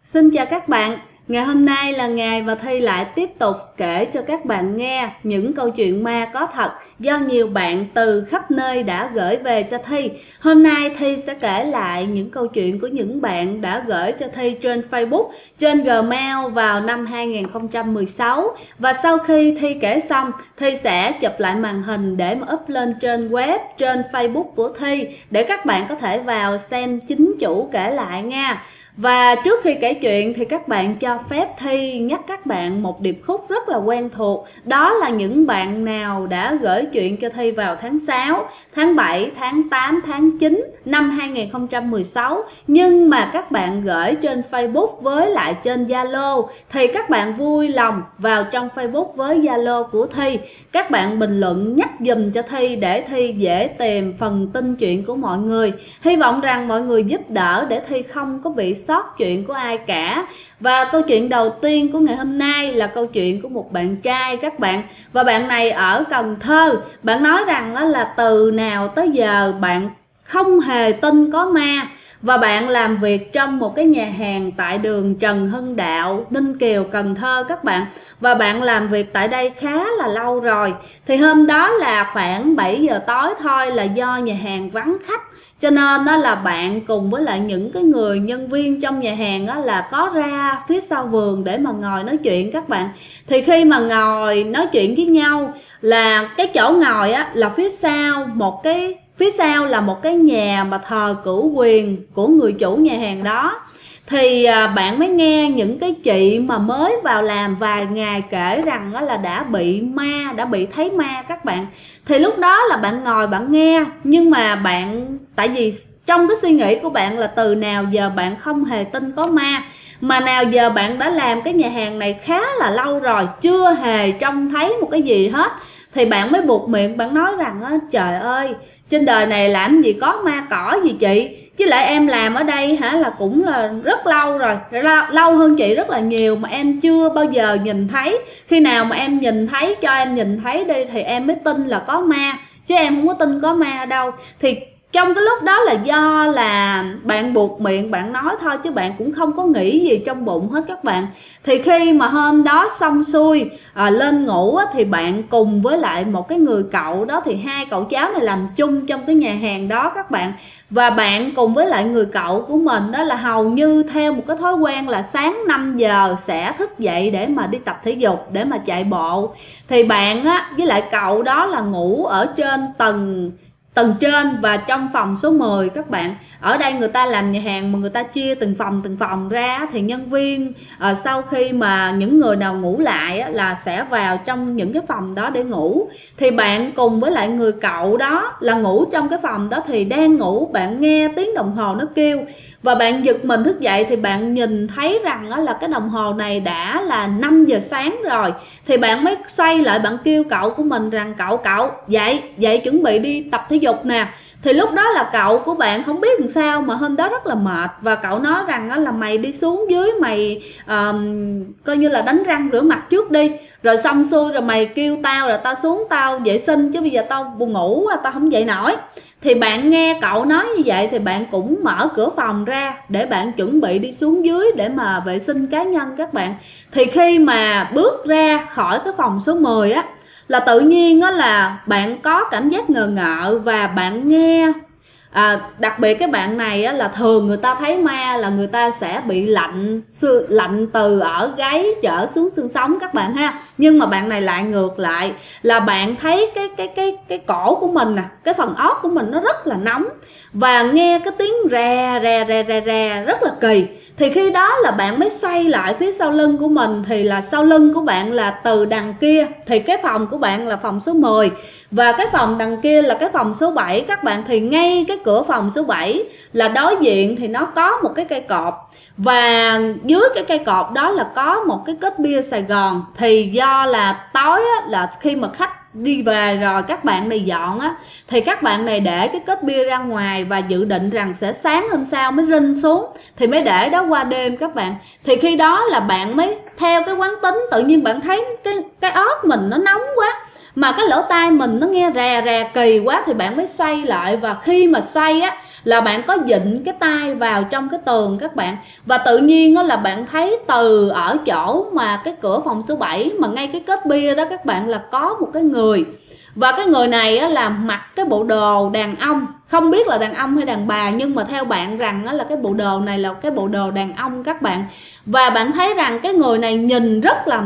Xin chào các bạn, ngày hôm nay là ngày mà Thi lại tiếp tục kể cho các bạn nghe những câu chuyện ma có thật do nhiều bạn từ khắp nơi đã gửi về cho Thi. Hôm nay Thi sẽ kể lại những câu chuyện của những bạn đã gửi cho Thi trên Facebook, trên Gmail vào năm 2016. Và sau khi Thi kể xong, Thi sẽ chụp lại màn hình để mà up lên trên web, trên Facebook của Thi để các bạn có thể vào xem chính chủ kể lại nha. Và trước khi kể chuyện thì các bạn cho phép Thi nhắc các bạn một điệp khúc rất là quen thuộc. Đó là những bạn nào đã gửi chuyện cho Thi vào tháng 6, tháng 7, tháng 8, tháng 9 năm 2016. Nhưng mà các bạn gửi trên Facebook với lại trên Zalo thì các bạn vui lòng vào trong Facebook với Zalo của Thi. Các bạn bình luận nhắc dùm cho Thi để Thi dễ tìm phần tin chuyện của mọi người. Hy vọng rằng mọi người giúp đỡ để Thi không có bị sót chuyện của ai cả. Và câu chuyện đầu tiên của ngày hôm nay là câu chuyện của một bạn trai các bạn. Và bạn này ở Cần Thơ. Bạn nói rằng là từ nào tới giờ bạn không hề tin có ma. Và bạn làm việc trong một cái nhà hàng tại đường Trần Hưng Đạo, Ninh Kiều, Cần Thơ các bạn. Và bạn làm việc tại đây khá là lâu rồi. Thì hôm đó là khoảng 7 giờ tối thôi, là do nhà hàng vắng khách, cho nên đó là bạn cùng với lại những cái người nhân viên trong nhà hàng đó là có ra phía sau vườn để mà ngồi nói chuyện các bạn. Thì khi mà ngồi nói chuyện với nhau là cái chỗ ngồi á là phía sau là một cái nhà mà thờ cửu quyền của người chủ nhà hàng đó. Thì bạn mới nghe những cái chị mà mới vào làm vài ngày kể rằng là đã bị ma, đã bị thấy ma các bạn. Thì lúc đó là bạn ngồi bạn nghe, nhưng mà bạn, tại vì trong cái suy nghĩ của bạn là từ nào giờ bạn không hề tin có ma, mà nào giờ bạn đã làm cái nhà hàng này khá là lâu rồi, chưa hề trông thấy một cái gì hết. Thì bạn mới buột miệng, bạn nói rằng trời ơi, trên đời này làm gì có ma cỏ gì chị, chứ lại em làm ở đây là cũng là rất lâu rồi, lâu hơn chị rất là nhiều mà em chưa bao giờ nhìn thấy. Khi nào mà em nhìn thấy, cho em nhìn thấy đi thì em mới tin là có ma, chứ em không có tin có ma đâu. Thì trong cái lúc đó là do là bạn buột miệng bạn nói thôi, chứ bạn cũng không có nghĩ gì trong bụng hết các bạn. Thì khi mà hôm đó xong xuôi lên ngủ thì bạn cùng với lại một cái người cậu đó, thì hai cậu cháu này làm chung trong cái nhà hàng đó các bạn. Và bạn cùng với lại người cậu của mình đó là hầu như theo một cái thói quen là sáng 5 giờ sẽ thức dậy để mà đi tập thể dục, để mà chạy bộ. Thì bạn với lại cậu đó là ngủ ở trên tầng trên và trong phòng số 10 các bạn. Ở đây người ta làm nhà hàng mà người ta chia từng phòng ra, thì nhân viên sau khi mà những người nào ngủ lại là sẽ vào trong những cái phòng đó để ngủ. Thì bạn cùng với lại người cậu đó là ngủ trong cái phòng đó, thì đang ngủ bạn nghe tiếng đồng hồ nó kêu và bạn giật mình thức dậy. Thì bạn nhìn thấy rằng là cái đồng hồ này đã là 5 giờ sáng rồi. Thì bạn mới xoay lại bạn kêu cậu của mình rằng cậu dậy chuẩn bị đi tập thể dục nè. Thì lúc đó là cậu của bạn không biết làm sao mà hôm đó rất là mệt, và cậu nói rằng là mày đi xuống dưới mày coi như là đánh răng rửa mặt trước đi, rồi xong xuôi rồi mày kêu tao là tao xuống tao vệ sinh, chứ bây giờ tao buồn ngủ tao không dậy nổi. Thì bạn nghe cậu nói như vậy thì bạn cũng mở cửa phòng ra để bạn chuẩn bị đi xuống dưới để mà vệ sinh cá nhân các bạn. Thì khi mà bước ra khỏi cái phòng số 10 là tự nhiên là bạn có cảm giác ngờ ngợ, và bạn nghe đặc biệt cái bạn này là thường người ta thấy ma là người ta sẽ bị lạnh từ ở gáy trở xuống xương sống các bạn ha. Nhưng mà bạn này lại ngược lại, là bạn thấy cái cổ của mình nè, cái phần óc của mình nó rất là nóng, và nghe cái tiếng rè rất là kỳ. Thì khi đó là bạn mới xoay lại phía sau lưng của mình, thì là sau lưng của bạn là từ đằng kia, thì cái phòng của bạn là phòng số 10 và cái phòng đằng kia là cái phòng số 7 các bạn. Thì ngay cái cửa phòng số 7 là đối diện thì nó có một cái cây cột, và dưới cái cây cột đó là có một cái kết bia Sài Gòn. Thì do là tối là khi mà khách đi về rồi các bạn này dọn thì các bạn này để cái kết bia ra ngoài và dự định rằng sẽ sáng hôm sau mới rinh xuống, thì mới để đó qua đêm các bạn. Thì khi đó là bạn mới theo cái quán tính tự nhiên bạn thấy cái óc mình nó nóng quá, mà cái lỗ tai mình nó nghe rè rè kỳ quá, thì bạn mới xoay lại. Và khi mà xoay á là bạn có dịnh cái tai vào trong cái tường các bạn, và tự nhiên đó là bạn thấy từ ở chỗ mà cái cửa phòng số 7 mà ngay cái kết bia đó các bạn, là có một cái người. Và cái người này á, là mặc cái bộ đồ đàn ông, không biết là đàn ông hay đàn bà, nhưng mà theo bạn rằng á, là cái bộ đồ này là cái bộ đồ đàn ông các bạn. Và bạn thấy rằng cái người này nhìn rất là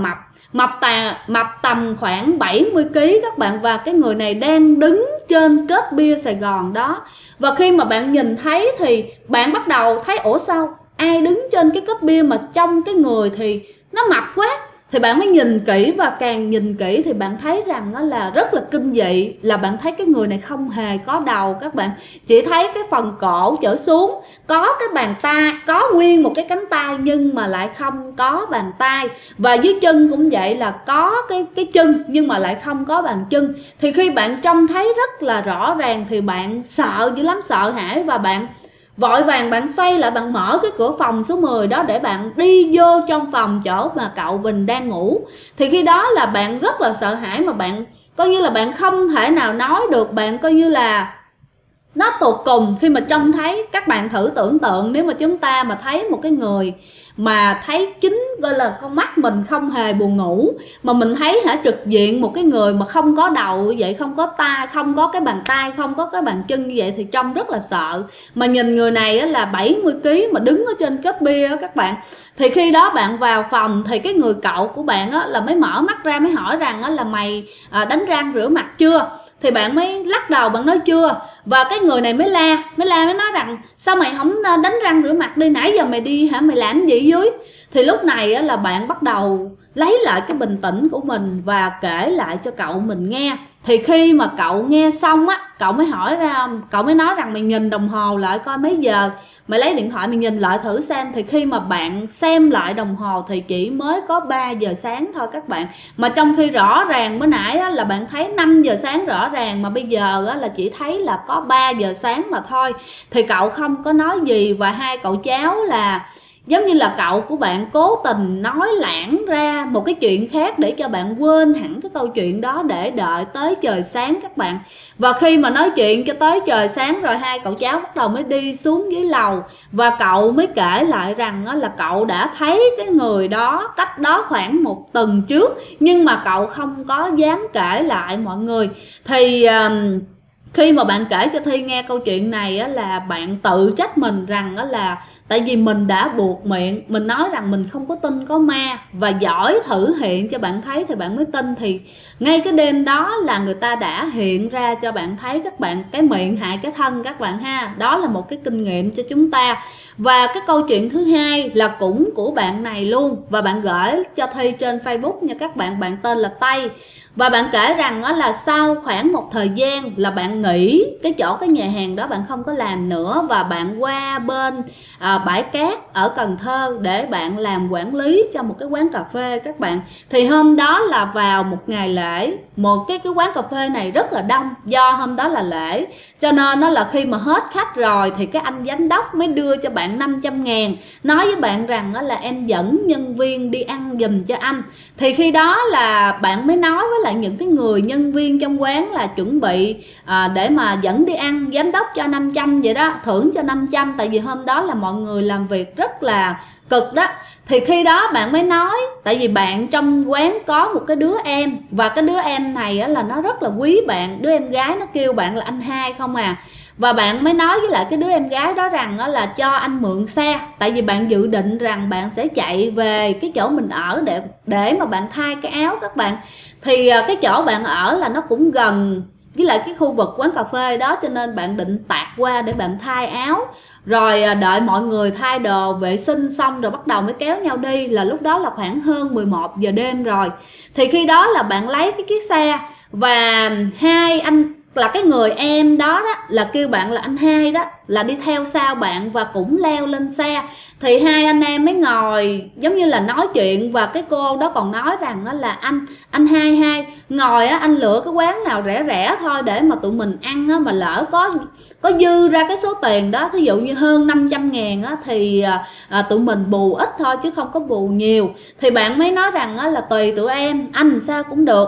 mập tầm khoảng 70 kg các bạn. Và cái người này đang đứng trên kết bia Sài Gòn đó. Và khi mà bạn nhìn thấy thì bạn bắt đầu thấy ủa sao ai đứng trên cái kết bia mà trong cái người thì nó mập quá. Thì bạn mới nhìn kỹ, và càng nhìn kỹ thì bạn thấy rằng nó là rất là kinh dị, là bạn thấy cái người này không hề có đầu các bạn, chỉ thấy cái phần cổ trở xuống có cái bàn tay, có nguyên một cái cánh tay nhưng mà lại không có bàn tay. Và dưới chân cũng vậy, là có cái chân nhưng mà lại không có bàn chân. Thì khi bạn trông thấy rất là rõ ràng thì bạn sợ dữ lắm, sợ hãi, và bạn vội vàng bạn xoay lại, bạn mở cái cửa phòng số 10 đó để bạn đi vô trong phòng chỗ mà cậu Bình đang ngủ. Thì khi đó là bạn rất là sợ hãi, mà bạn coi như là bạn không thể nào nói được, bạn coi như là nó tột cùng khi mà trông thấy. Các bạn thử tưởng tượng nếu mà chúng ta mà thấy một cái người mà thấy chính gọi là con mắt mình không hề buồn ngủ, mà mình thấy trực diện một cái người mà không có đầu như vậy, không có tay, không có cái bàn tay, không có cái bàn chân như vậy, thì trông rất là sợ. Mà nhìn người này là 70 kg mà đứng ở trên kết bia các bạn. Thì khi đó bạn vào phòng thì cái người cậu của bạn là mới mở mắt ra, mới hỏi rằng là mày đánh răng rửa mặt chưa? Thì bạn mới lắc đầu, bạn nói chưa. Và cái người này mới nói rằng sao mày không đánh răng rửa mặt đi, nãy giờ mày đi hả, mày làm gì dưới? Thì lúc này là bạn bắt đầu lấy lại cái bình tĩnh của mình và kể lại cho cậu mình nghe. Thì khi mà cậu nghe xong á, cậu mới nói rằng mày nhìn đồng hồ lại coi mấy giờ, mày lấy điện thoại mày nhìn lại thử xem. Thì khi mà bạn xem lại đồng hồ thì chỉ mới có 3 giờ sáng thôi các bạn. Mà trong khi rõ ràng bữa nãy á, là bạn thấy 5 giờ sáng rõ ràng, mà bây giờ á, là chỉ thấy là có 3 giờ sáng mà thôi. Thì cậu không có nói gì, và hai cậu cháu là giống như là cậu của bạn cố tình nói lãng ra một cái chuyện khác để cho bạn quên hẳn cái câu chuyện đó, để đợi tới trời sáng các bạn. Và khi mà nói chuyện cho tới trời sáng rồi, hai cậu cháu bắt đầu mới đi xuống dưới lầu. Và cậu mới kể lại rằng là cậu đã thấy cái người đó cách đó khoảng 1 tuần trước, nhưng mà cậu không có dám kể lại mọi người. Thì khi mà bạn kể cho Thi nghe câu chuyện này á, là bạn tự trách mình rằng á, là tại vì mình đã buộc miệng, mình nói rằng mình không có tin có ma, và giỏi thử hiện cho bạn thấy thì bạn mới tin. Thì ngay cái đêm đó là người ta đã hiện ra cho bạn thấy các bạn, cái miệng hại cái thân các bạn ha. Đó là một cái kinh nghiệm cho chúng ta. Và cái câu chuyện thứ hai là cũng của bạn này luôn, và bạn gửi cho Thi trên Facebook nha các bạn. Bạn tên là Tây. Và bạn kể rằng đó là sau khoảng một thời gian là bạn nghỉ cái nhà hàng đó, bạn không có làm nữa, và bạn qua bên bãi cát ở Cần Thơ để bạn làm quản lý cho một cái quán cà phê các bạn. Thì hôm đó là vào một ngày lễ, một cái quán cà phê này rất là đông, do hôm đó là lễ, cho nên nó là khi mà hết khách rồi thì cái anh giám đốc mới đưa cho bạn 500.000, nói với bạn rằng đó là em dẫn nhân viên đi ăn giùm cho anh. Thì khi đó là bạn mới nói với lại những cái người nhân viên trong quán là chuẩn bị để mà dẫn đi ăn, giám đốc cho 500 vậy đó, thưởng cho 500, tại vì hôm đó là mọi người làm việc rất là cực đó. Thì khi đó bạn mới nói, tại vì bạn trong quán có một cái đứa em, và cái đứa em này á, là nó rất là quý bạn, đứa em gái nó kêu bạn là anh hai không à. Và bạn mới nói với lại cái đứa em gái đó rằng đó là cho anh mượn xe, tại vì bạn dự định rằng bạn sẽ chạy về cái chỗ mình ở để mà bạn thay cái áo các bạn. Thì cái chỗ bạn ở là nó cũng gần với lại cái khu vực quán cà phê đó, cho nên bạn định tạt qua để bạn thay áo, rồi đợi mọi người thay đồ vệ sinh xong rồi bắt đầu mới kéo nhau đi. Là lúc đó là khoảng hơn 11 giờ đêm rồi. Thì khi đó là bạn lấy cái chiếc xe, và là cái người em đó là kêu bạn là anh hai đó, là đi theo sau bạn và cũng leo lên xe. Thì hai anh em mới ngồi giống như là nói chuyện, và cái cô đó còn nói rằng là anh hai ngồi anh lựa cái quán nào rẻ rẻ thôi để mà tụi mình ăn mà lỡ có dư ra cái số tiền đó, thí dụ như hơn 500.000 thì tụi mình bù ít thôi chứ không có bù nhiều. Thì bạn mới nói rằng là tùy tụi em, anh sao cũng được.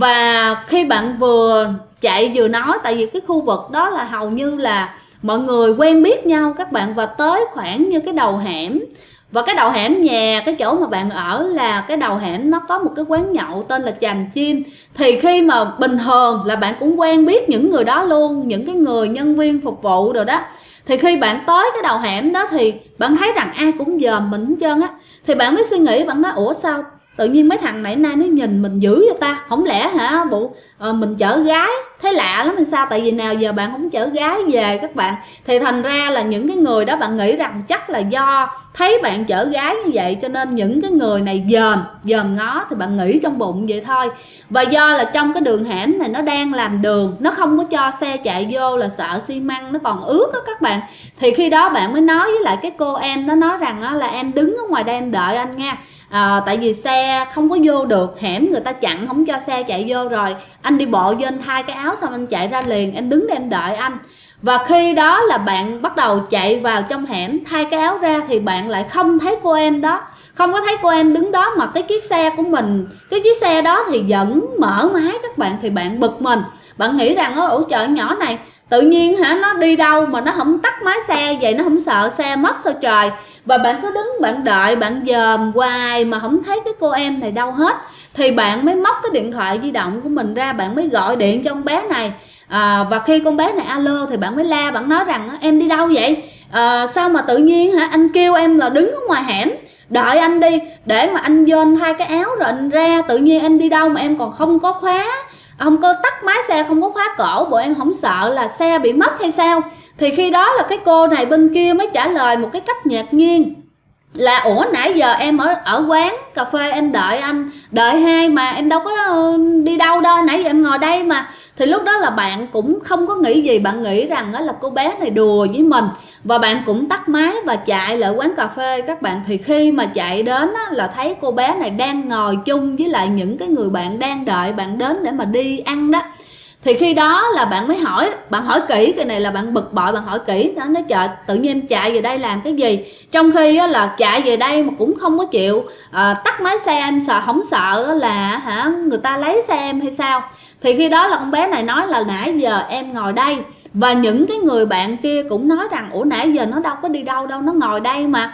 Và khi bạn vừa chạy vừa nói, tại vì cái khu vực đó là hầu như là mọi người quen biết nhau các bạn, và tới khoảng như cái đầu hẻm, và cái đầu hẻm nhà cái chỗ mà bạn ở là cái đầu hẻm nó có một cái quán nhậu tên là Chàm Chim. Thì khi mà bình thường là bạn cũng quen biết những người đó luôn, những cái người nhân viên phục vụ rồi đó. Thì khi bạn tới cái đầu hẻm đó thì bạn thấy rằng ai cũng dòm mình hết trơn á. Thì bạn mới suy nghĩ, bạn nói ủa sao tự nhiên mấy thằng này nay nó nhìn mình dữ vậy ta, không lẽ hả bộ mình chở gái, thấy lạ lắm hay sao? Tại vì nào giờ bạn không chở gái về các bạn. Thì thành ra là những cái người đó bạn nghĩ rằng chắc là do thấy bạn chở gái như vậy cho nên những cái người này dòm ngó, thì bạn nghĩ trong bụng vậy thôi. Và do là trong cái đường hẻm này nó đang làm đường, nó không có cho xe chạy vô, là sợ xi măng nó còn ướt đó các bạn. Thì khi đó bạn mới nói với lại cái cô em, nó nói rằng là em đứng ở ngoài đây em đợi anh nha. Tại vì xe không có vô được, hẻm người ta chặn không cho xe chạy vô rồi, anh đi bộ vô anh thay cái áo xong anh chạy ra liền, em đứng để em đợi anh. Và khi đó là bạn bắt đầu chạy vào trong hẻm thay cái áo ra thì bạn lại không thấy cô em đó, không có thấy cô em đứng đó, mà cái chiếc xe của mình, cái chiếc xe đó thì vẫn mở máy các bạn. Thì bạn bực mình, bạn nghĩ rằng ủa trời, nhỏ này tự nhiên nó đi đâu mà nó không tắt máy xe vậy, nó không sợ xe mất sao trời. Và bạn cứ đứng bạn đợi, bạn dòm hoài mà không thấy cái cô em này đâu hết. Thì bạn mới móc cái điện thoại di động của mình ra, bạn mới gọi điện cho con bé này. Và khi con bé này alo thì bạn mới la, bạn nói rằng em đi đâu vậy, sao mà tự nhiên anh kêu em là đứng ở ngoài hẻm đợi anh đi, để mà anh vô anh thay cái áo rồi anh ra, tự nhiên em đi đâu mà em còn không có khóa, không có tắt máy xe, không có khóa cổ, bộ em không sợ là xe bị mất hay sao? Thì khi đó là cái cô này bên kia mới trả lời một cái cách ngạc nhiên là ủa nãy giờ em ở quán cà phê em đợi anh, đợi hai mà em đâu có đi đâu đâu, nãy giờ em ngồi đây mà. Thì lúc đó là bạn cũng không có nghĩ gì, bạn nghĩ rằng là cô bé này đùa với mình, và bạn cũng tắt máy và chạy lại quán cà phê các bạn. Thì khi mà chạy đến là thấy cô bé này đang ngồi chung với lại những cái người bạn đang đợi bạn đến để mà đi ăn đó. Thì khi đó là bạn mới hỏi, bạn hỏi kỹ, cái này là bạn bực bội, bạn hỏi kỹ, nó nói trời tự nhiên em chạy về đây làm cái gì, trong khi là chạy về đây mà cũng không có chịu tắt máy xe, em không sợ là người ta lấy xe em hay sao? Thì khi đó là con bé này nói là nãy giờ em ngồi đây, và những cái người bạn kia cũng nói rằng ủa nãy giờ nó đâu có đi đâu đâu, nó ngồi đây mà.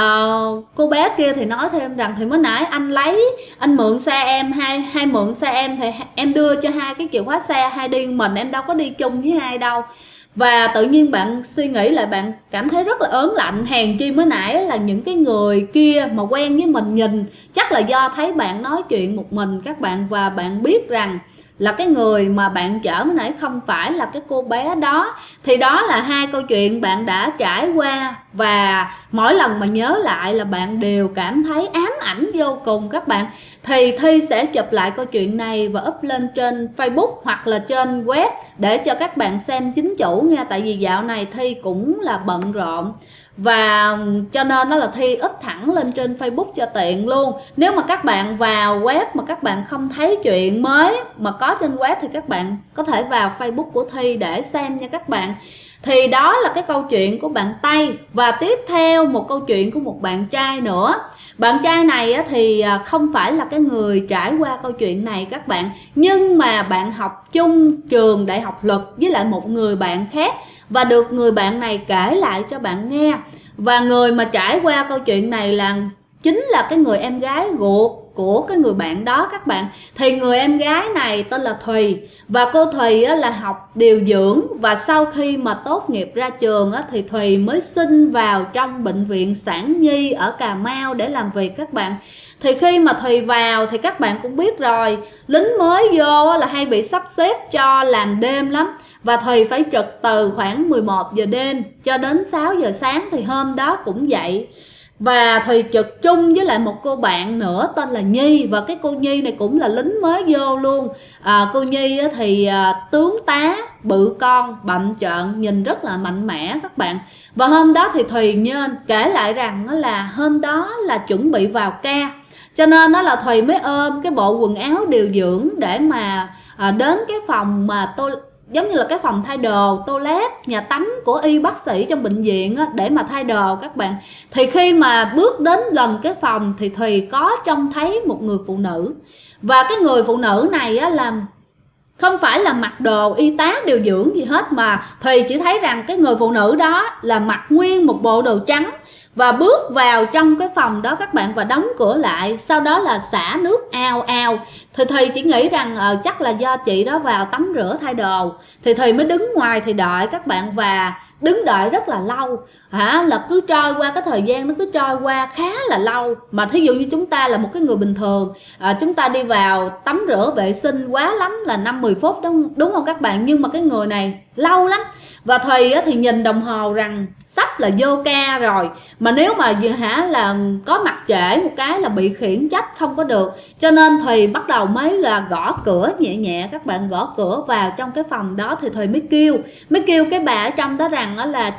Cô bé kia thì nói thêm rằng thì mới nãy anh mượn xe em, hai mượn xe em thì em đưa cho hai cái chìa khóa xe, hai đi mình, em đâu có đi chung với hai đâu. Và tự nhiên bạn suy nghĩ lại, bạn cảm thấy rất là ớn lạnh, hèn chi mới nãy là những cái người kia mà quen với mình nhìn, chắc là do thấy bạn nói chuyện một mình các bạn, và bạn biết rằng là cái người mà bạn chở mới nãy không phải là cái cô bé đó. Thì đó là hai câu chuyện bạn đã trải qua, và mỗi lần mà nhớ lại là bạn đều cảm thấy ám ảnh vô cùng các bạn. Thì Thi sẽ chụp lại câu chuyện này và up lên trên Facebook hoặc là trên web để cho các bạn xem chính chủ nha. Tại vì dạo này Thi cũng là bận rộn, và cho nên nó là Thi up thẳng lên trên Facebook cho tiện luôn. Nếu mà các bạn vào web mà các bạn không thấy chuyện mới mà có trên web thì các bạn có thể vào Facebook của Thi để xem nha các bạn. Thì đó là cái câu chuyện của bạn Tây. Và tiếp theo một câu chuyện của một bạn trai nữa. Bạn trai này thì không phải là cái người trải qua câu chuyện này các bạn, nhưng mà bạn học chung trường đại học luật với lại một người bạn khác, và được người bạn này kể lại cho bạn nghe. Và người mà trải qua câu chuyện này là chính là cái người em gái ruột của cái người bạn đó các bạn. Thì người em gái này tên là Thùy, và cô Thùy là học điều dưỡng, và sau khi mà tốt nghiệp ra trường thì Thùy mới xin vào trong bệnh viện Sản Nhi ở Cà Mau để làm việc các bạn. Thì khi mà Thùy vào thì các bạn cũng biết rồi, lính mới vô là hay bị sắp xếp cho làm đêm lắm, và Thùy phải trực từ khoảng 11 giờ đêm cho đến 6 giờ sáng. Thì hôm đó cũng vậy, Và Thùy trực chung với lại một cô bạn nữa tên là Nhi. Và cái cô Nhi này cũng là lính mới vô luôn. Cô Nhi thì tướng tá, bự con, bặm trợn, nhìn rất là mạnh mẽ các bạn. Và hôm đó thì Thùy nên kể lại rằng là hôm đó là chuẩn bị vào ca, cho nên đó là Thùy mới ôm cái bộ quần áo điều dưỡng để mà đến cái phòng mà giống như là cái phòng thay đồ, toilet, nhà tắm của y bác sĩ trong bệnh viện á, để mà thay đồ các bạn. Thì khi mà bước đến gần cái phòng thì Thùy có trông thấy một người phụ nữ. Và cái người phụ nữ này á, là không phải là mặc đồ y tá điều dưỡng gì hết, mà Thùy chỉ thấy rằng cái người phụ nữ đó là mặc nguyên một bộ đồ trắng và bước vào trong cái phòng đó các bạn, và đóng cửa lại, sau đó là xả nước ào ào. Thì Thùy chỉ nghĩ rằng chắc là do chị đó vào tắm rửa thay đồ. Thì Thùy mới đứng ngoài thì đợi các bạn, và đứng đợi rất là lâu. Là cứ trôi qua, cái thời gian nó cứ trôi qua khá là lâu. Mà thí dụ như chúng ta là một cái người bình thường, chúng ta đi vào tắm rửa vệ sinh quá lắm là 5-10 phút đúng không các bạn? Nhưng mà cái người này lâu lắm. Và Thùy thì nhìn đồng hồ rằng sắp là vô ca rồi, mà nếu mà là có mặt trễ một cái là bị khiển trách không có được. Cho nên Thùy bắt đầu mới là gõ cửa nhẹ nhẹ các bạn, gõ cửa vào trong cái phòng đó. Thì Thùy mới kêu cái bà ở trong đó rằng đó là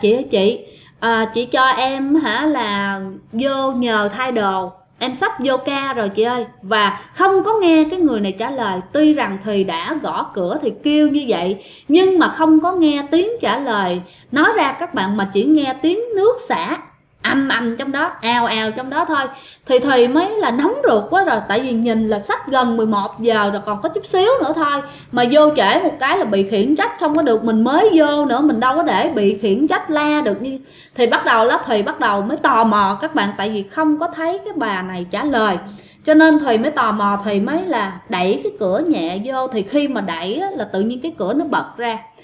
chị cho em là vô nhờ thay đồ, em sắp vô ca rồi chị ơi. Và không có nghe cái người này trả lời. Tuy rằng Thùy đã gõ cửa thì kêu như vậy, nhưng mà không có nghe tiếng trả lời nói ra các bạn, mà chỉ nghe tiếng nước xả ầm ầm trong đó, ào ào trong đó thôi. Thì Thùy mới là nóng ruột quá rồi, tại vì nhìn là sắp gần 11 giờ rồi, còn có chút xíu nữa thôi, mà vô trễ một cái là bị khiển trách không có được. Mình mới vô nữa, mình đâu có để bị khiển trách la được như. Thì bắt đầu là Thùy bắt đầu mới tò mò các bạn, tại vì không có thấy cái bà này trả lời, cho nên Thùy mới tò mò. Thùy mới là đẩy cái cửa nhẹ vô. Thì khi mà đẩy là tự nhiên cái cửa nó bật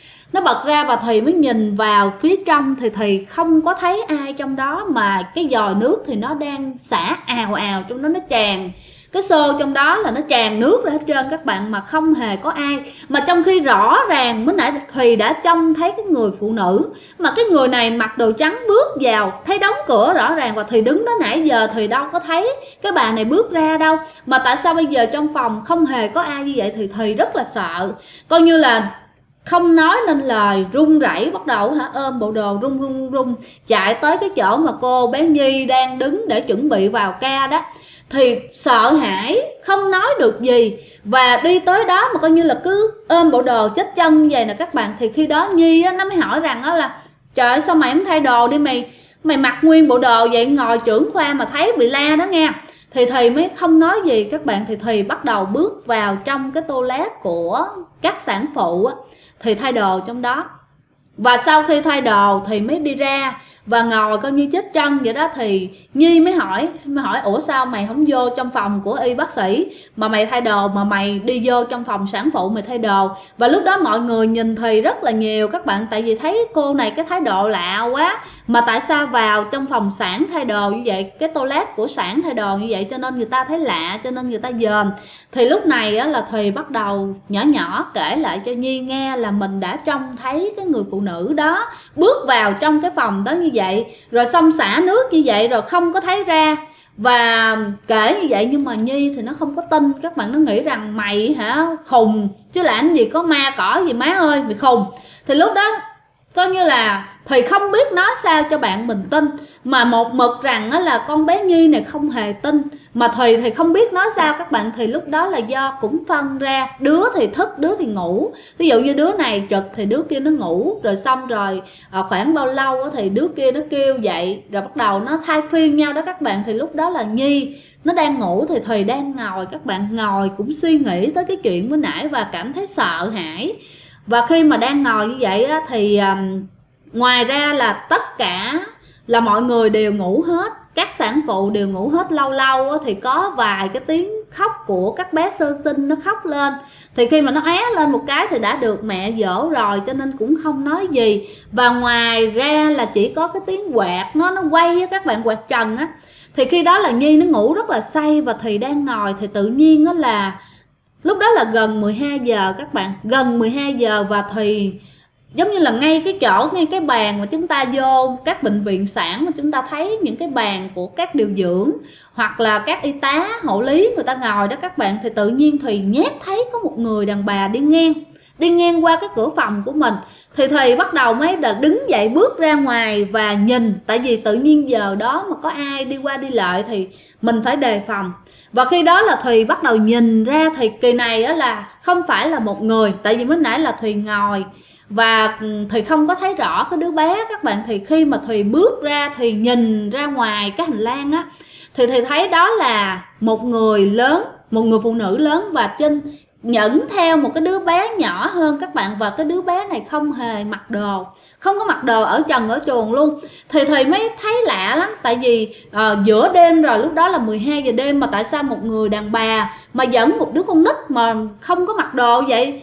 ra, và Thùy mới nhìn vào phía trong. Thì Thùy không có thấy ai trong đó, mà cái vòi nước thì nó đang xả ào ào trong đó, nó tràn cái xô trong đó là nó tràn nước ra hết trơn các bạn, mà không hề có ai. Mà trong khi rõ ràng mới nãy Thùy đã trông thấy cái người phụ nữ, mà cái người này mặc đồ trắng bước vào, thấy đóng cửa rõ ràng. Và Thùy đứng đó nãy giờ Thùy đâu có thấy cái bà này bước ra đâu, mà tại sao bây giờ trong phòng không hề có ai như vậy? Thì Thùy rất là sợ, coi như là không nói nên lời, run rẩy, bắt đầu ôm bộ đồ run chạy tới cái chỗ mà cô bé Nhi đang đứng để chuẩn bị vào ca đó. Thì sợ hãi không nói được gì, và đi tới đó mà coi như là cứ ôm bộ đồ chết chân như vậy nè các bạn. Thì khi đó Nhi nó mới hỏi rằng đó là trời ơi, sao mày không thay đồ đi, mày mặc nguyên bộ đồ vậy ngồi trưởng khoa mà thấy bị la đó nghe. Thì Thùy mới không nói gì các bạn. Thì Thùy bắt đầu bước vào trong cái toilet của các sản phụ thì thay đồ trong đó. Và sau khi thay đồ thì mới đi ra và ngồi coi như chết chân vậy đó. Thì Nhi mới hỏi ủa sao mày không vô trong phòng của y bác sĩ mà mày thay đồ, mà mày đi vô trong phòng sản phụ mày thay đồ? Và lúc đó mọi người nhìn Thùy rất là nhiều các bạn, tại vì thấy cô này cái thái độ lạ quá, mà tại sao vào trong phòng sản thay đồ như vậy, cái toilet của sản thay đồ như vậy, cho nên người ta thấy lạ, cho nên người ta dòm. Thì lúc này á, là Thùy bắt đầu nhỏ nhỏ kể lại cho Nhi nghe là mình đã trông thấy cái người phụ nữ đó bước vào trong cái phòng đó như vậy, rồi xong xả nước như vậy rồi không có thấy ra. Và kể như vậy nhưng mà Nhi thì nó không có tin các bạn, nó nghĩ rằng mày khùng chứ làm gì có ma cỏ gì má ơi, mày khùng. Thì lúc đó coi như là Thùy không biết nói sao cho bạn mình tin, mà một mực rằng là con bé Nhi này không hề tin, mà Thùy thì không biết nói sao các bạn. Thì lúc đó là do cũng phân ra, đứa thì thức, đứa thì ngủ. Ví dụ như đứa này trực thì đứa kia nó ngủ, rồi xong rồi khoảng bao lâu thì đứa kia nó kêu dậy, rồi bắt đầu nó thay phiên nhau đó các bạn. Thì lúc đó là Nhi nó đang ngủ, thì Thùy đang ngồi các bạn, ngồi cũng suy nghĩ tới cái chuyện mới nãy và cảm thấy sợ hãi. Và khi mà đang ngồi như vậy á, thì ngoài ra là tất cả là mọi người đều ngủ hết, các sản phụ đều ngủ hết. Lâu lâu thì có vài cái tiếng khóc của các bé sơ sinh nó khóc lên, thì khi mà nó é lên một cái thì đã được mẹ dỗ rồi, cho nên cũng không nói gì. Và ngoài ra là chỉ có cái tiếng quạt nó quay á các bạn, quạt trần á. Thì khi đó là Nhi nó ngủ rất là say, và Thùy đang ngồi. Thì tự nhiên đó là lúc đó là gần 12 giờ các bạn, gần 12 giờ, và Thùy giống như là ngay cái chỗ, ngay cái bàn mà chúng ta vô các bệnh viện sản mà chúng ta thấy những cái bàn của các điều dưỡng hoặc là các y tá, hộ lý người ta ngồi đó các bạn, thì tự nhiên Thùy nhét thấy có một người đàn bà đi ngang qua cái cửa phòng của mình. Thì Thùy bắt đầu mới là đứng dậy bước ra ngoài và nhìn, tại vì tự nhiên giờ đó mà có ai đi qua đi lại thì mình phải đề phòng. Và khi đó là Thùy bắt đầu nhìn ra thì kỳ này á là không phải là một người, tại vì mới nãy là Thùy ngồi và Thùy không có thấy rõ cái đứa bé các bạn. Thì khi mà Thùy bước ra thì nhìn ra ngoài cái hành lang á, thì Thùy thấy đó là một người lớn, một người phụ nữ lớn, và trên nhẫn theo một cái đứa bé nhỏ hơn các bạn. Và cái đứa bé này không hề mặc đồ, không có mặc đồ, ở trần ở chuồng luôn. Thì Thùy mới thấy lạ lắm, tại vì giữa đêm rồi, lúc đó là 12 giờ đêm, mà tại sao một người đàn bà mà dẫn một đứa con nít mà không có mặc đồ vậy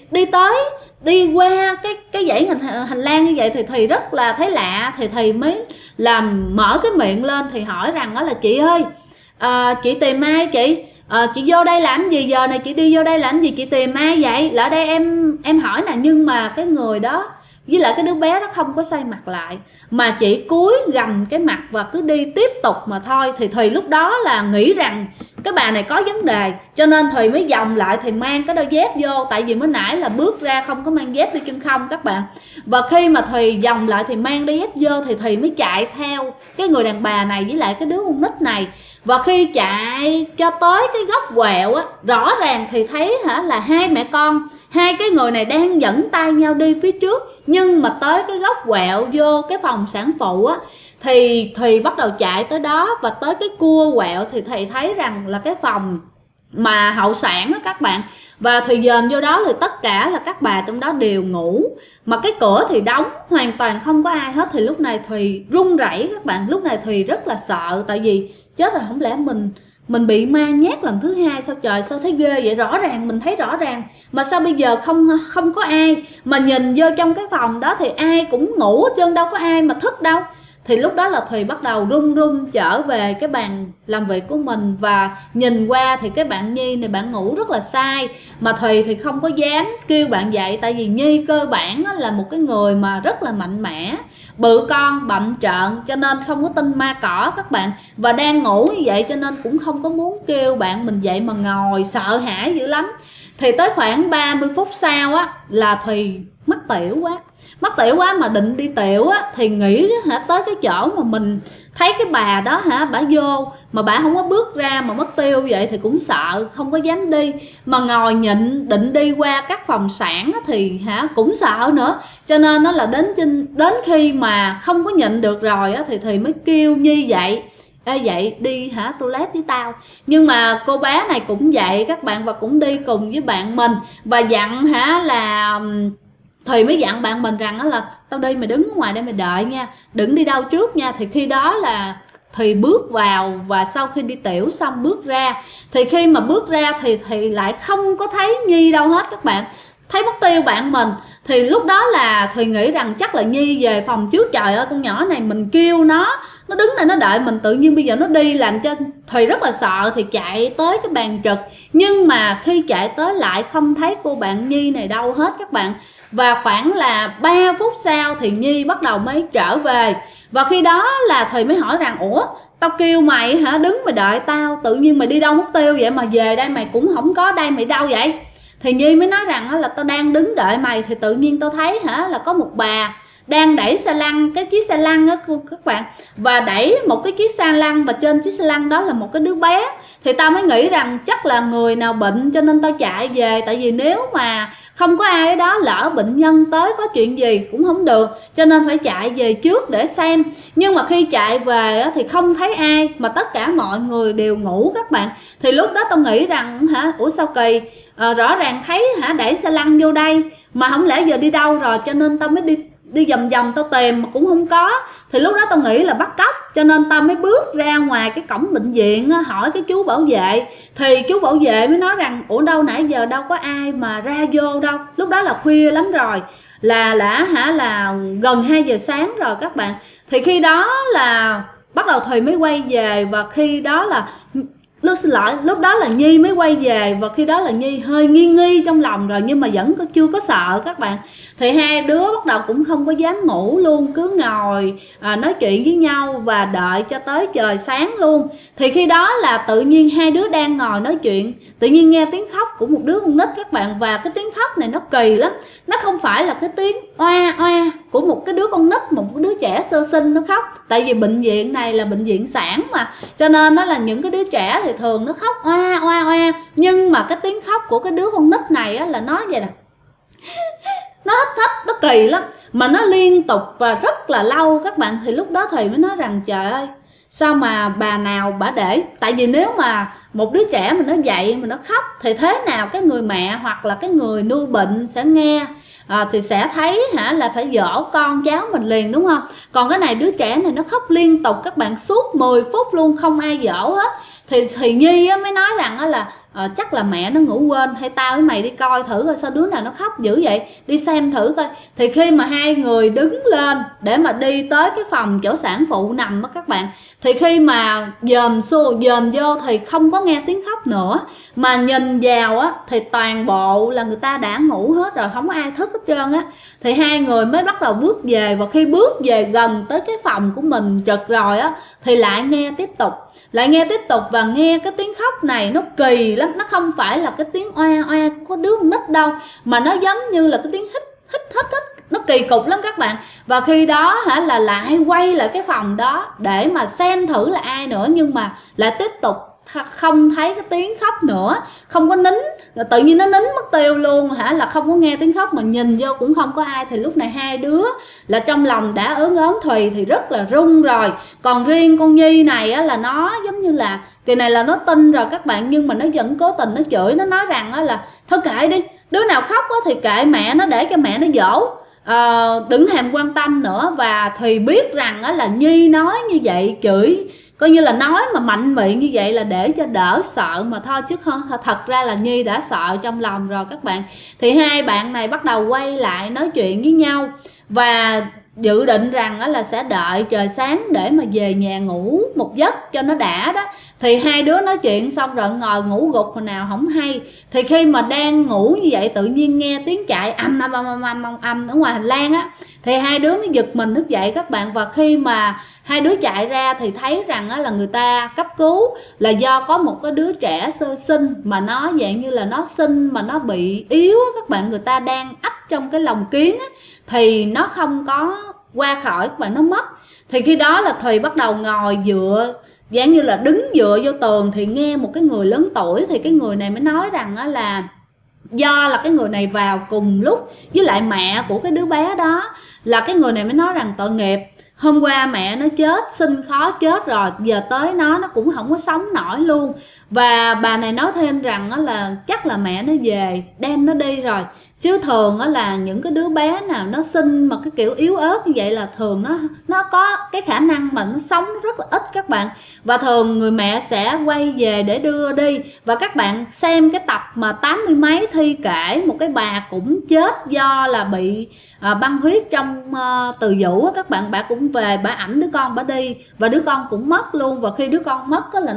đi qua cái dãy hành lang như vậy. Thì Thùy rất là thấy lạ. Thì Thùy mới làm mở cái miệng lên thì hỏi rằng đó là chị ơi, chị tìm ai chị? Chị vô đây làm gì giờ này, chị đi vô đây làm gì, chị tìm ai vậy? Là ở đây em hỏi nè. Nhưng mà cái người đó với lại cái đứa bé đó không có xoay mặt lại, mà chỉ cúi gằm cái mặt và cứ đi tiếp tục mà thôi. Thì Thùy lúc đó là nghĩ rằng cái bà này có vấn đề, cho nên Thùy mới vòng lại thì mang cái đôi dép vô. Tại vì mới nãy là bước ra không có mang dép, đi chân không các bạn. Và khi mà Thùy vòng lại thì mang đôi dép vô thì Thùy mới chạy theo cái người đàn bà này với lại cái đứa con nít này. Và khi chạy cho tới cái góc quẹo á, rõ ràng thì thấy là hai mẹ con, hai cái người này đang dẫn tay nhau đi phía trước. Nhưng mà tới cái góc quẹo vô cái phòng sản phụ á, thì Thùy bắt đầu chạy tới đó. Và tới cái cua quẹo thì Thùy thấy rằng là cái phòng mà hậu sản á các bạn. Và Thùy dòm vô đó thì tất cả là các bà trong đó đều ngủ, mà cái cửa thì đóng, hoàn toàn không có ai hết. Thì lúc này Thùy run rẩy các bạn. Lúc này Thùy rất là sợ, tại vì chết rồi, không lẽ mình bị ma nhát lần thứ hai sao trời, sao thấy ghê vậy? Rõ ràng mình thấy rõ ràng mà sao bây giờ không có ai, mà nhìn vô trong cái phòng đó thì ai cũng ngủ hết trơn, đâu có ai mà thức đâu. Thì lúc đó là Thùy bắt đầu run run trở về cái bàn làm việc của mình, và nhìn qua thì cái bạn Nhi này bạn ngủ rất là sai. Mà Thùy thì không có dám kêu bạn dậy, tại vì Nhi cơ bản là một cái người mà rất là mạnh mẽ, bự con bậm trợn, cho nên không có tin ma cỏ các bạn. Và đang ngủ như vậy cho nên cũng không có muốn kêu bạn mình dậy, mà ngồi sợ hãi dữ lắm. Thì tới khoảng 30 phút sau á là Thùy mắc tiểu quá mà định đi tiểu á, thì nghĩ tới cái chỗ mà mình thấy cái bà đó bả vô mà bả không có bước ra mà mất tiêu vậy thì cũng sợ, không có dám đi. Mà ngồi nhịn định đi qua các phòng sản á, thì cũng sợ nữa. Cho nên nó là đến khi mà không có nhịn được rồi á, thì mới kêu Nhi dậy. Ê vậy đi toilet với tao. Nhưng mà cô bé này cũng dậy các bạn, và cũng đi cùng với bạn mình. Và dặn là Thùy mới dặn bạn mình rằng là tao đi, mày đứng ngoài đây mày đợi nha, đừng đi đâu trước nha. Thì khi đó là Thùy bước vào, và sau khi đi tiểu xong bước ra, thì khi mà bước ra thì lại không có thấy Nhi đâu hết các bạn, thấy mất tiêu bạn mình. Thì lúc đó là Thùy nghĩ rằng chắc là Nhi về phòng trước. Trời ơi, con nhỏ này mình kêu nó đứng đây nó đợi mình, tự nhiên bây giờ nó đi, làm cho Thùy rất là sợ. Thì chạy tới cái bàn trực, nhưng mà khi chạy tới lại không thấy cô bạn Nhi này đâu hết các bạn. Và khoảng là 3 phút sau thì Nhi bắt đầu mới trở về. Và khi đó là Thùy mới hỏi rằng ủa, tao kêu mày đứng mày đợi tao, tự nhiên mày đi đâu mất tiêu vậy, mà về đây mày cũng không có đây, mày đâu vậy? Thì Nhi mới nói rằng là tao đang đứng đợi mày, thì tự nhiên tao thấy là có một bà đang đẩy xe lăn, cái chiếc xe lăn á các bạn, và đẩy một cái chiếc xe lăn, và trên chiếc xe lăn đó là một cái đứa bé. Thì tao mới nghĩ rằng chắc là người nào bệnh, cho nên tao chạy về, tại vì nếu mà không có ai ở đó, lỡ bệnh nhân tới có chuyện gì cũng không được, cho nên phải chạy về trước để xem. Nhưng mà khi chạy về thì không thấy ai, mà tất cả mọi người đều ngủ các bạn. Thì lúc đó tao nghĩ rằng ủa sao kỳ, rõ ràng thấy đẩy xe lăn vô đây mà không lẽ giờ đi đâu rồi, cho nên tao mới đi vòng vòng tao tìm mà cũng không có. Thì lúc đó tao nghĩ là bắt cóc, cho nên tao mới bước ra ngoài cái cổng bệnh viện hỏi cái chú bảo vệ. Thì chú bảo vệ mới nói rằng ủa đâu nãy giờ đâu có ai mà ra vô đâu. Lúc đó là khuya lắm rồi, là gần 2 giờ sáng rồi các bạn. Thì khi đó là bắt đầu Thùy mới quay về, và khi đó là xin lỗi, lúc đó là Nhi mới quay về, và khi đó là Nhi hơi nghi nghi trong lòng rồi, nhưng mà vẫn chưa có sợ các bạn. Thì hai đứa bắt đầu cũng không có dám ngủ luôn, cứ ngồi nói chuyện với nhau và đợi cho tới trời sáng luôn. Thì khi đó là tự nhiên hai đứa đang ngồi nói chuyện, tự nhiên nghe tiếng khóc của một đứa con nít các bạn. Và cái tiếng khóc này nó kỳ lắm, nó không phải là cái tiếng oa oa của một cái đứa con nít, một đứa trẻ sơ sinh nó khóc. Tại vì bệnh viện này là bệnh viện sản mà, cho nên nó là những cái đứa trẻ thì thường nó khóc oa oa oa. Nhưng mà cái tiếng khóc của cái đứa con nít này á, là nó vậy nè, nó hít, nó kỳ lắm, mà nó liên tục và rất là lâu các bạn. Thì lúc đó thầy mới nói rằng trời ơi, sao mà bà nào bà để, tại vì nếu mà một đứa trẻ mà nó dậy mà nó khóc thì thế nào cái người mẹ hoặc là cái người nuôi bệnh sẽ nghe, thì sẽ thấy là phải dỗ con cháu mình liền, đúng không? Còn cái này đứa trẻ này nó khóc liên tục các bạn, suốt 10 phút luôn không ai dỗ hết. Thì Nhi mới nói rằng là chắc là mẹ nó ngủ quên, hay tao với mày đi coi thử coi sao đứa nào nó khóc dữ vậy, đi xem thử coi. Thì khi mà hai người đứng lên để mà đi tới cái phòng chỗ sản phụ nằm á các bạn, thì khi mà dòm vô thì không có nghe tiếng khóc nữa, mà nhìn vào á thì toàn bộ là người ta đã ngủ hết rồi, không có ai thức hết trơn á. Thì hai người mới bắt đầu bước về, và khi bước về gần tới cái phòng của mình trực rồi á thì lại nghe tiếp tục, và nghe cái tiếng khóc này nó kỳ lắm. Nó không phải là cái tiếng oa oa của đứa con nít đâu, mà nó giống như là cái tiếng hít, nó kỳ cục lắm các bạn. Và khi đó là lại quay lại cái phòng đó để mà xem thử là ai nữa, nhưng mà lại tiếp tục không thấy cái tiếng khóc nữa, không có nín, tự nhiên nó nín mất tiêu luôn là không có nghe tiếng khóc, mà nhìn vô cũng không có ai. Thì lúc này hai đứa là trong lòng đã ớn thùy thì rất là run rồi. Còn riêng con Nhi này là nó giống như là kỳ này là nó tin rồi các bạn, nhưng mà nó vẫn cố tình nó chửi, nó nói rằng là thôi kệ đi, đứa nào khóc thì kệ mẹ nó, để cho mẹ nó dỗ, đừng thèm quan tâm nữa. Và thì biết rằng là Nhi nói như vậy, chửi coi như là nói mà mạnh miệng như vậy là để cho đỡ sợ mà thôi, chứ không thật ra là Nhi đã sợ trong lòng rồi các bạn. Thì hai bạn này bắt đầu quay lại nói chuyện với nhau và dự định rằng là sẽ đợi trời sáng để mà về nhà ngủ một giấc cho nó đã đó. Thì hai đứa nói chuyện xong rồi ngồi ngủ gục hồi nào không hay. Thì khi mà đang ngủ như vậy tự nhiên nghe tiếng chạy âm ở ngoài hành lang á, thì hai đứa mới giật mình thức dậy các bạn. Và khi mà hai đứa chạy ra thì thấy rằng là người ta cấp cứu là do có một cái đứa trẻ sơ sinh, mà nó dạng như là nó sinh mà nó bị yếu các bạn, người ta đang ấp trong cái lồng kiếng á, thì nó không có qua khỏi các bạn, nó mất. Thì khi đó là Thùy bắt đầu ngồi dựa, dạng như là đứng dựa vô tường, thì nghe một cái người lớn tuổi, thì cái người này mới nói rằng là do là cái người này vào cùng lúc với lại mẹ của cái đứa bé đó, là cái người này mới nói rằng tội nghiệp, hôm qua mẹ nó chết, sinh khó chết rồi, giờ tới nó cũng không có sống nổi luôn. Và bà này nói thêm rằng là chắc là mẹ nó về đem nó đi rồi, chứ thường là những cái đứa bé nào nó sinh mà cái kiểu yếu ớt như vậy là thường nó có cái khả năng mà nó sống rất là ít các bạn. Và thường người mẹ sẽ quay về để đưa đi. Và các bạn xem cái tập mà 80 mấy Thi kể một cái bà cũng chết do là bị băng huyết trong từ vũ các bạn. Bà cũng về, bà ẵm đứa con bà đi, và đứa con cũng mất luôn. Và khi đứa con mất là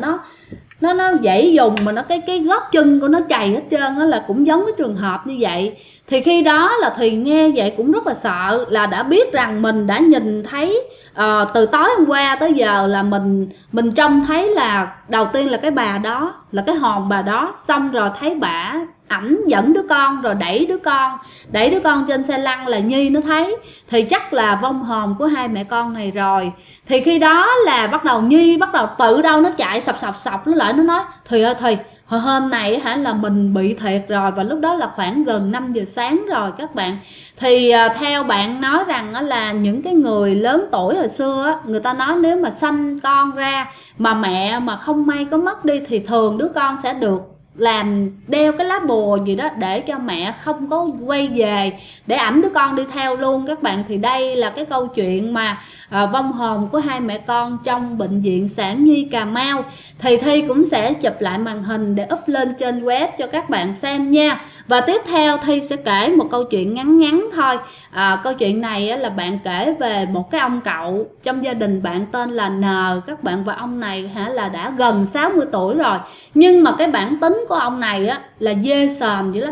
nó dãy dùng mà nó cái gót chân của nó chày hết trơn là cũng giống cái trường hợp như vậy. Thì khi đó là Thùy nghe vậy cũng rất là sợ, là đã biết rằng mình đã nhìn thấy từ tối hôm qua tới giờ là mình trông thấy là đầu tiên là cái bà đó, là cái hồn bà đó, xong rồi thấy bả ảnh dẫn đứa con rồi đẩy đứa con trên xe lăn là Nhi nó thấy, thì chắc là vong hồn của hai mẹ con này rồi. Thì khi đó là bắt đầu Nhi bắt đầu tự đâu nó chạy sọc nó lại, nó nói Thùy ơi Thùy, hồi hôm này là mình bị thiệt rồi. Và lúc đó là khoảng gần 5 giờ sáng rồi các bạn. Thì theo bạn nói rằng là những cái người lớn tuổi hồi xưa người ta nói nếu mà sanh con ra mà mẹ mà không may có mất đi thì thường đứa con sẽ được làm đeo cái lá bùa gì đó để cho mẹ không có quay về, để ẵm đứa con đi theo luôn các bạn. Thì đây là cái câu chuyện mà vong hồn của hai mẹ con trong bệnh viện Sản Nhi Cà Mau. Thì Thi cũng sẽ chụp lại màn hình để up lên trên web cho các bạn xem nha. Và tiếp theo Thi sẽ kể một câu chuyện ngắn ngắn thôi. Câu chuyện này là bạn kể về một cái ông cậu trong gia đình bạn tên là N các bạn. Và ông này là đã gần 60 tuổi rồi, nhưng mà cái bản tính của ông này là dê sòm dữ lắm.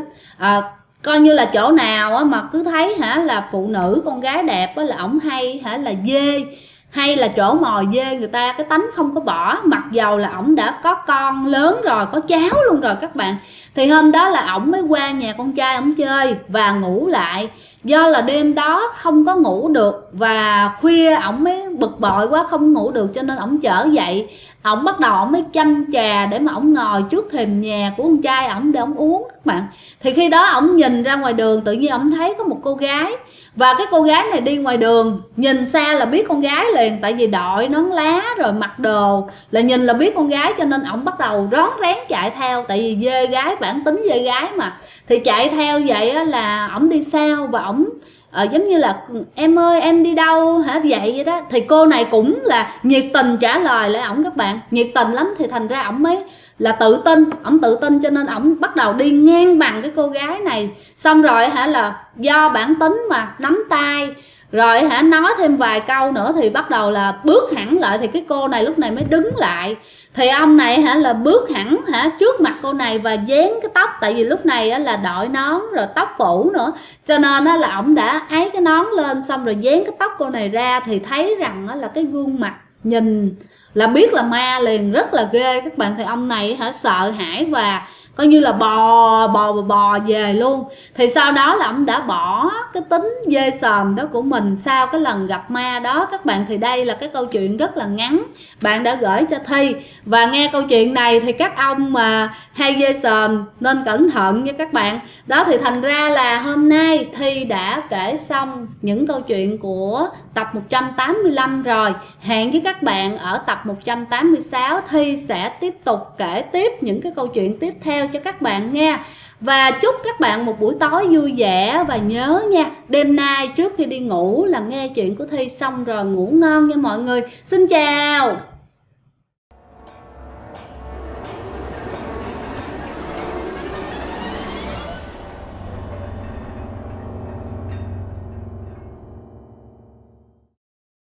Coi như là chỗ nào mà cứ thấy là phụ nữ con gái đẹp là ổng hay là dê, hay là chỗ mồi dê người ta, cái tánh không có bỏ, mặc dầu là ổng đã có con lớn rồi, có cháu luôn rồi các bạn. Thì hôm đó là ổng mới qua nhà con trai ổng chơi và ngủ lại. Do là đêm đó không có ngủ được và khuya ổng mới bực bội quá không ngủ được, cho nên ổng trở dậy. Ổng bắt đầu ổng mới chăm trà để mà ổng ngồi trước thềm nhà của con trai ổng để ổng uống các bạn. Thì khi đó ổng nhìn ra ngoài đường, tự nhiên ổng thấy có một cô gái. Và cái cô gái này đi ngoài đường, nhìn xa là biết con gái liền, tại vì đội nón lá rồi mặc đồ là nhìn là biết con gái, cho nên ổng bắt đầu rón rén chạy theo. Tại vì dê gái, bản tính dê gái mà, thì chạy theo vậy là ổng đi sau và ổng giống như là em ơi em đi đâu vậy đó. Thì cô này cũng là nhiệt tình trả lời lại ổng các bạn, nhiệt tình lắm. Thì thành ra ổng mới là tự tin, ổng tự tin cho nên ổng bắt đầu đi ngang bằng cái cô gái này. Xong rồi là do bản tính mà nắm tay rồi nói thêm vài câu nữa thì bắt đầu là bước hẳn lại. Thì cái cô này lúc này mới đứng lại. Thì ông này là bước hẳn trước mặt cô này và dán cái tóc, tại vì lúc này là đội nón rồi tóc phủ nữa, cho nên là ổng đã ái cái nón lên, xong rồi dán cái tóc cô này ra. Thì thấy rằng là cái gương mặt nhìn là biết là ma liền, rất là ghê các bạn. Thì ông này sợ hãi và coi như là bò về luôn. Thì sau đó là ông đã bỏ cái tính dê sòm đó của mình sau cái lần gặp ma đó các bạn. Thì đây là cái câu chuyện rất là ngắn bạn đã gửi cho Thi. Và nghe câu chuyện này thì các ông mà hay dê sòm nên cẩn thận nha các bạn. Đó, thì thành ra là hôm nay Thi đã kể xong những câu chuyện của tập 185 rồi. Hẹn với các bạn ở tập 186 Thi sẽ tiếp tục kể tiếp những cái câu chuyện tiếp theo cho các bạn nha. Và chúc các bạn một buổi tối vui vẻ. Và nhớ nha, đêm nay trước khi đi ngủ là nghe chuyện của Thi xong rồi ngủ ngon nha mọi người. Xin chào.